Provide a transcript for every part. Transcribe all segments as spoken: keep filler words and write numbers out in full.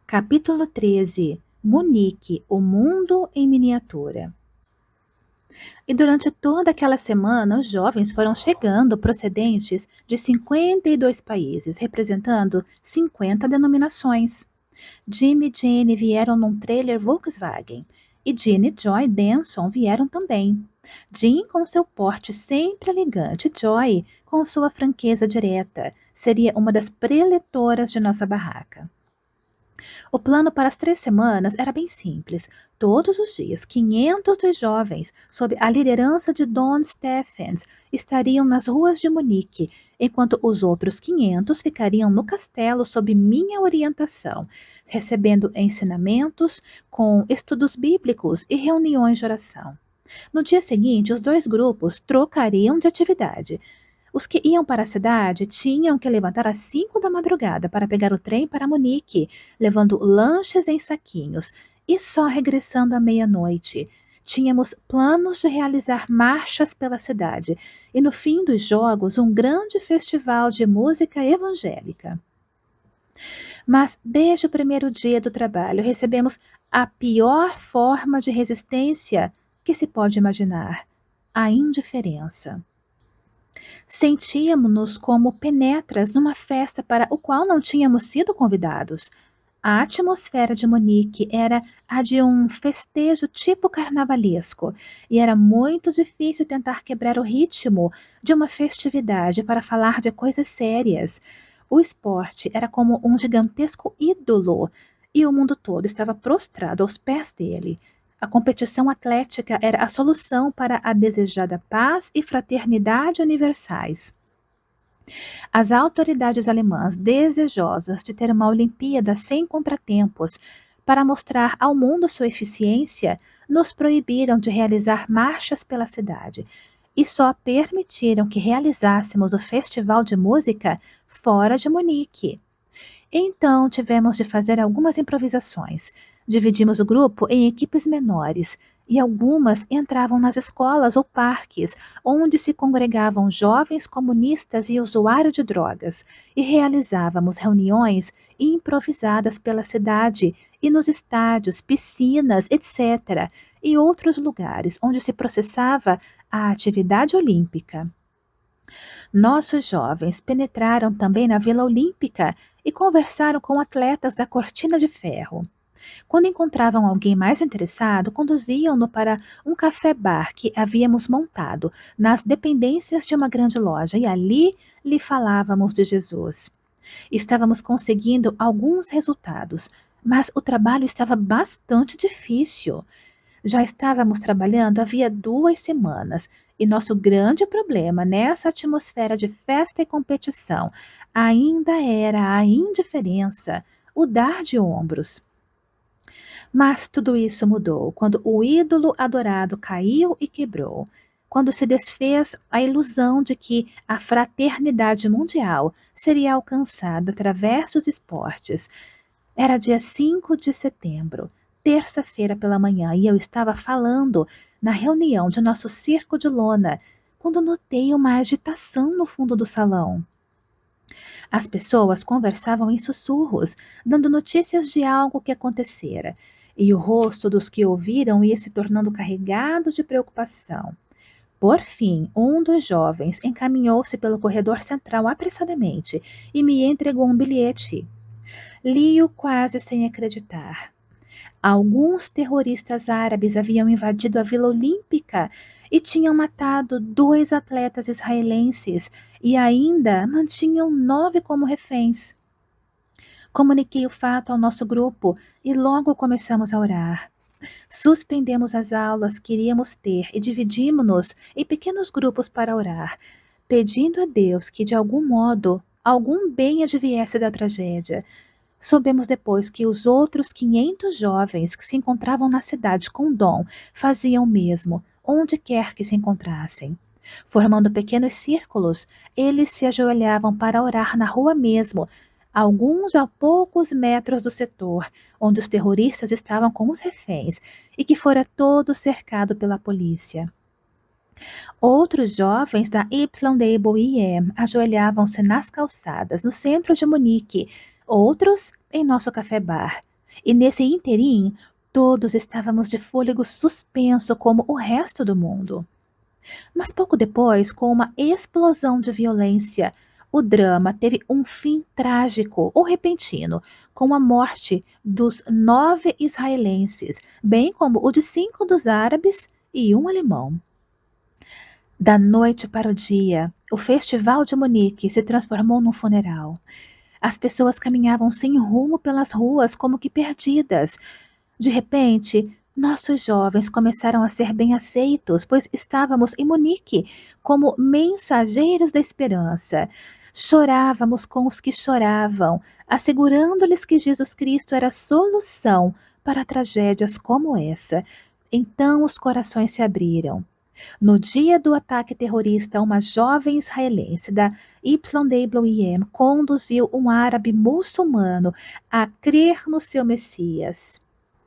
Capítulo treze. Munique, o mundo em miniatura. E durante toda aquela semana, os jovens foram chegando procedentes de cinquenta e dois países, representando cinquenta denominações. Jim e Jane vieram num trailer Volkswagen, e Jean e Joy Denson vieram também. Jim com seu porte sempre elegante, Joy com sua franqueza direta, seria uma das preletoras de nossa barraca. O plano para as três semanas era bem simples. Todos os dias, quinhentos dos jovens, sob a liderança de Don Stephens, estariam nas ruas de Munique, enquanto os outros quinhentos ficariam no castelo sob minha orientação, recebendo ensinamentos com estudos bíblicos e reuniões de oração. No dia seguinte, os dois grupos trocariam de atividade. Os que iam para a cidade tinham que levantar às cinco da madrugada para pegar o trem para Munique, levando lanches em saquinhos, e só regressando à meia-noite. Tínhamos planos de realizar marchas pela cidade, e no fim dos jogos um grande festival de música evangélica. Mas desde o primeiro dia do trabalho recebemos a pior forma de resistência que se pode imaginar: a indiferença. Sentíamos-nos como penetras numa festa para o qual não tínhamos sido convidados. A atmosfera de Munique era a de um festejo tipo carnavalesco, e era muito difícil tentar quebrar o ritmo de uma festividade para falar de coisas sérias. O esporte era como um gigantesco ídolo, e o mundo todo estava prostrado aos pés dele. A competição atlética era a solução para a desejada paz e fraternidade universais. As autoridades alemãs, desejosas de ter uma Olimpíada sem contratempos para mostrar ao mundo sua eficiência, nos proibiram de realizar marchas pela cidade e só permitiram que realizássemos o festival de música fora de Munique. Então tivemos de fazer algumas improvisações. Dividimos o grupo em equipes menores, e algumas entravam nas escolas ou parques, onde se congregavam jovens comunistas e usuários de drogas, e realizávamos reuniões improvisadas pela cidade e nos estádios, piscinas, etcétera, e outros lugares onde se processava a atividade olímpica. Nossos jovens penetraram também na Vila Olímpica e conversaram com atletas da Cortina de Ferro. Quando encontravam alguém mais interessado, conduziam-no para um café-bar que havíamos montado nas dependências de uma grande loja, e ali lhe falávamos de Jesus. Estávamos conseguindo alguns resultados, mas o trabalho estava bastante difícil. Já estávamos trabalhando havia duas semanas, e nosso grande problema nessa atmosfera de festa e competição ainda era a indiferença, o dar de ombros. Mas tudo isso mudou quando o ídolo adorado caiu e quebrou, quando se desfez a ilusão de que a fraternidade mundial seria alcançada através dos esportes. Era dia cinco de setembro, terça-feira pela manhã, e eu estava falando na reunião de nosso circo de lona, quando notei uma agitação no fundo do salão. As pessoas conversavam em sussurros, dando notícias de algo que acontecera, e o rosto dos que ouviram ia se tornando carregado de preocupação. Por fim, um dos jovens encaminhou-se pelo corredor central apressadamente e me entregou um bilhete. Li-o quase sem acreditar. Alguns terroristas árabes haviam invadido a Vila Olímpica e tinham matado dois atletas israelenses e ainda mantinham nove como reféns. Comuniquei o fato ao nosso grupo e logo começamos a orar. Suspendemos as aulas que iríamos ter e dividimos-nos em pequenos grupos para orar, pedindo a Deus que, de algum modo, algum bem adviesse da tragédia. Soubemos depois que os outros quinhentos jovens que se encontravam na cidade com Dom faziam o mesmo, onde quer que se encontrassem. Formando pequenos círculos, eles se ajoelhavam para orar na rua mesmo, alguns a poucos metros do setor, onde os terroristas estavam com os reféns, e que fora todo cercado pela polícia. Outros jovens da Y W I M ajoelhavam-se nas calçadas, no centro de Munique, outros em nosso café-bar. E nesse interim, todos estávamos de fôlego suspenso como o resto do mundo. Mas pouco depois, com uma explosão de violência, o drama teve um fim trágico ou repentino, com a morte dos nove israelenses, bem como o de cinco dos árabes e um alemão. Da noite para o dia, o Festival de Munique se transformou num funeral. As pessoas caminhavam sem rumo pelas ruas, como que perdidas. De repente, nossos jovens começaram a ser bem aceitos, pois estávamos em Munique como mensageiros da esperança. Chorávamos com os que choravam, assegurando-lhes que Jesus Cristo era a solução para tragédias como essa. Então os corações se abriram. No dia do ataque terrorista, uma jovem israelense da Y W M conduziu um árabe muçulmano a crer no seu Messias.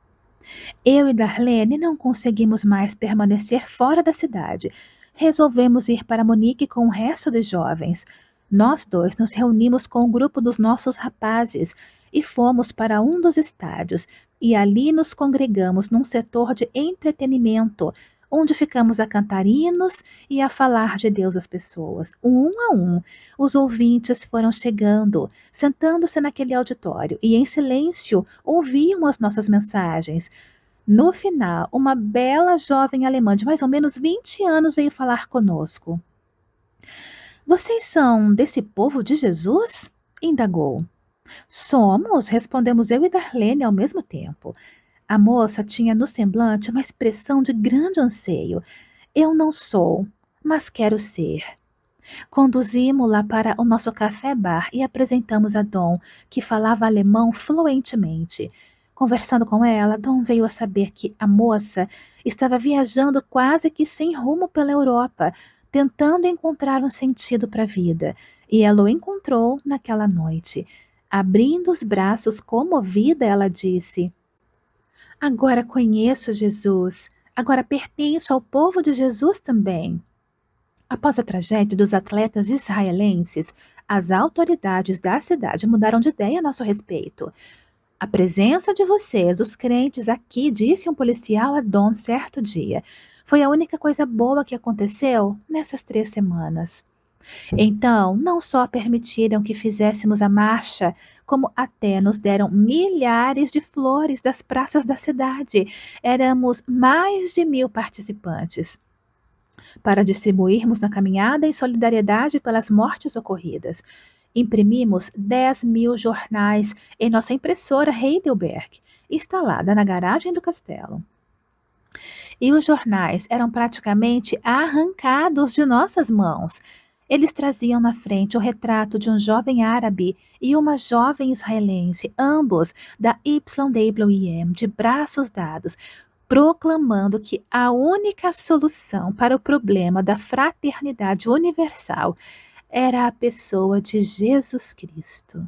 Eu e Darlene não conseguimos mais permanecer fora da cidade. Resolvemos ir para Munique com o resto dos jovens. Nós dois nos reunimos com o grupo dos nossos rapazes e fomos para um dos estádios, e ali nos congregamos num setor de entretenimento, onde ficamos a cantar hinos e a falar de Deus às pessoas, um a um. Os ouvintes foram chegando, sentando-se naquele auditório, e em silêncio ouviam as nossas mensagens. No final, uma bela jovem alemã de mais ou menos vinte anos veio falar conosco. Vocês são desse povo de Jesus? Indagou. Somos, respondemos eu e Darlene ao mesmo tempo. A moça tinha no semblante uma expressão de grande anseio. Eu não sou, mas quero ser. Conduzimos-la para o nosso café-bar e apresentamos a Dom, que falava alemão fluentemente. Conversando com ela, Dom veio a saber que a moça estava viajando quase que sem rumo pela Europa, tentando encontrar um sentido para a vida, e ela o encontrou naquela noite. Abrindo os braços comovida, ela disse: Agora conheço Jesus, agora pertenço ao povo de Jesus também. Após a tragédia dos atletas israelenses, as autoridades da cidade mudaram de ideia a nosso respeito. A presença de vocês, os crentes aqui, disse um policial a Dom certo dia, foi a única coisa boa que aconteceu nessas três semanas. Então, não só permitiram que fizéssemos a marcha, como até nos deram milhares de flores das praças da cidade. Éramos mais de mil participantes, para distribuirmos na caminhada em solidariedade pelas mortes ocorridas. Imprimimos dez mil jornais em nossa impressora Heidelberg, instalada na garagem do castelo. E os jornais eram praticamente arrancados de nossas mãos. Eles traziam na frente o retrato de um jovem árabe e uma jovem israelense, ambos da Y W M, de braços dados, proclamando que a única solução para o problema da fraternidade universal era a pessoa de Jesus Cristo.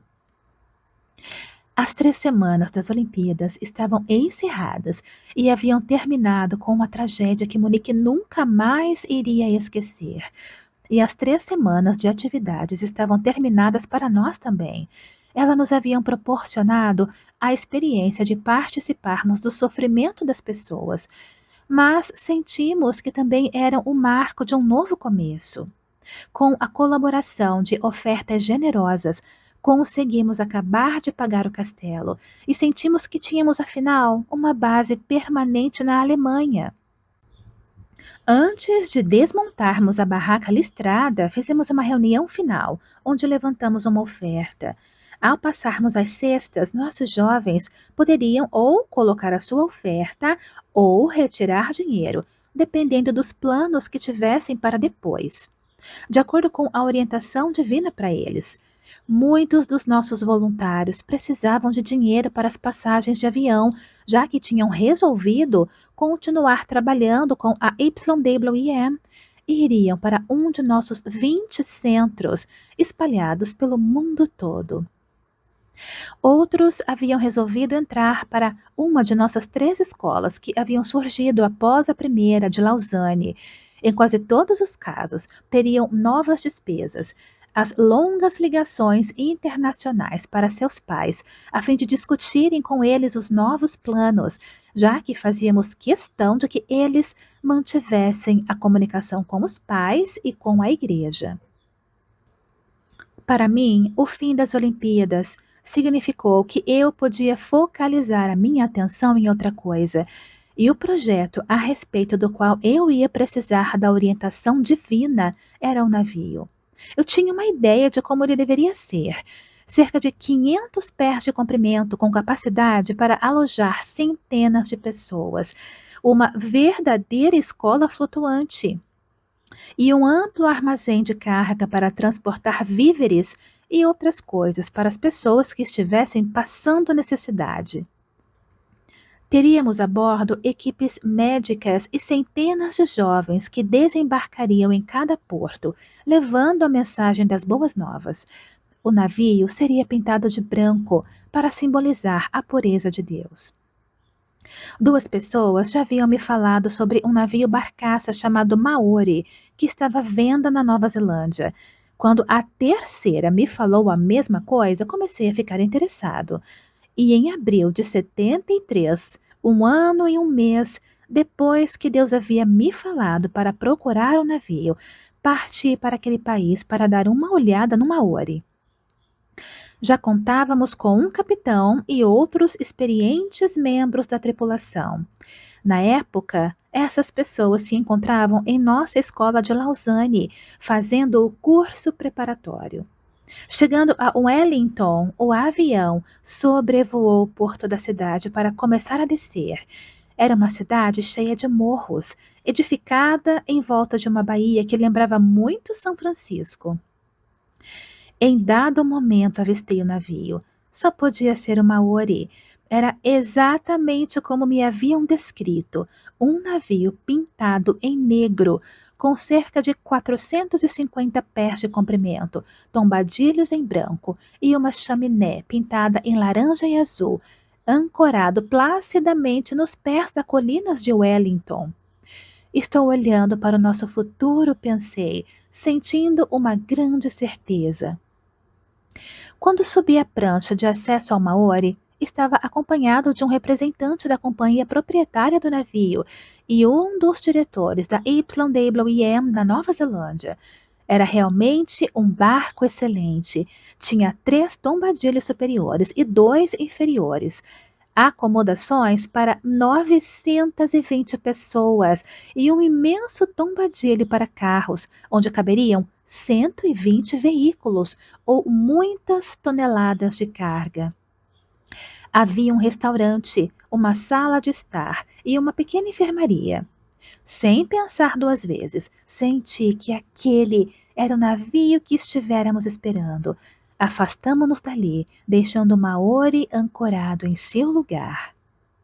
As três semanas das Olimpíadas estavam encerradas e haviam terminado com uma tragédia que Monique nunca mais iria esquecer. E as três semanas de atividades estavam terminadas para nós também. Elas nos haviam proporcionado a experiência de participarmos do sofrimento das pessoas, mas sentimos que também eram o marco de um novo começo. Com a colaboração de ofertas generosas, conseguimos acabar de pagar o castelo e sentimos que tínhamos, afinal, uma base permanente na Alemanha. Antes de desmontarmos a barraca listrada, fizemos uma reunião final, onde levantamos uma oferta. Ao passarmos as cestas, nossos jovens poderiam ou colocar a sua oferta ou retirar dinheiro, dependendo dos planos que tivessem para depois, de acordo com a orientação divina para eles. Muitos dos nossos voluntários precisavam de dinheiro para as passagens de avião, já que tinham resolvido continuar trabalhando com a Y W M e iriam para um de nossos vinte centros espalhados pelo mundo todo. Outros haviam resolvido entrar para uma de nossas três escolas que haviam surgido após a primeira de Lausanne. Em quase todos os casos, teriam novas despesas. as longas ligações internacionais para seus pais, a fim de discutirem com eles os novos planos, já que fazíamos questão de que eles mantivessem a comunicação com os pais e com a igreja. Para mim, o fim das Olimpíadas significou que eu podia focalizar a minha atenção em outra coisa, e o projeto a respeito do qual eu ia precisar da orientação divina era o navio. Eu tinha uma ideia de como ele deveria ser. Cerca de quinhentos pés de comprimento, com capacidade para alojar centenas de pessoas. Uma verdadeira escola flutuante e um amplo armazém de carga para transportar víveres e outras coisas para as pessoas que estivessem passando necessidade. Teríamos a bordo equipes médicas e centenas de jovens que desembarcariam em cada porto, levando a mensagem das boas novas. O navio seria pintado de branco para simbolizar a pureza de Deus. Duas pessoas já haviam me falado sobre um navio barcaça chamado Maori, que estava à venda na Nova Zelândia. Quando a terceira me falou a mesma coisa, comecei a ficar interessado. E em abril de setenta e três, um ano e um mês depois que Deus havia me falado para procurar o navio, parti para aquele país para dar uma olhada no Maori. Já contávamos com um capitão e outros experientes membros da tripulação. Na época, essas pessoas se encontravam em nossa escola de Lausanne, fazendo o curso preparatório. Chegando a Wellington, o avião sobrevoou o porto da cidade para começar a descer. Era uma cidade cheia de morros, edificada em volta de uma baía que lembrava muito São Francisco. Em dado momento avistei o navio. Só podia ser o Maori. Era exatamente como me haviam descrito, um navio pintado em negro, com cerca de quatrocentos e cinquenta pés de comprimento, tombadilhos em branco e uma chaminé pintada em laranja e azul, ancorado placidamente nos pés das colinas de Wellington. Estou olhando para o nosso futuro, pensei, sentindo uma grande certeza. Quando subi a prancha de acesso ao Maori, estava acompanhado de um representante da companhia proprietária do navio e um dos diretores da Y W M na Nova Zelândia. Era realmente um barco excelente. Tinha três tombadilhos superiores e dois inferiores. Acomodações para novecentas e vinte pessoas e um imenso tombadilho para carros, onde caberiam cento e vinte veículos ou muitas toneladas de carga. Havia um restaurante, uma sala de estar e uma pequena enfermaria. Sem pensar duas vezes, senti que aquele era o navio que estivéramos esperando. Afastamo-nos dali, deixando o Maori ancorado em seu lugar.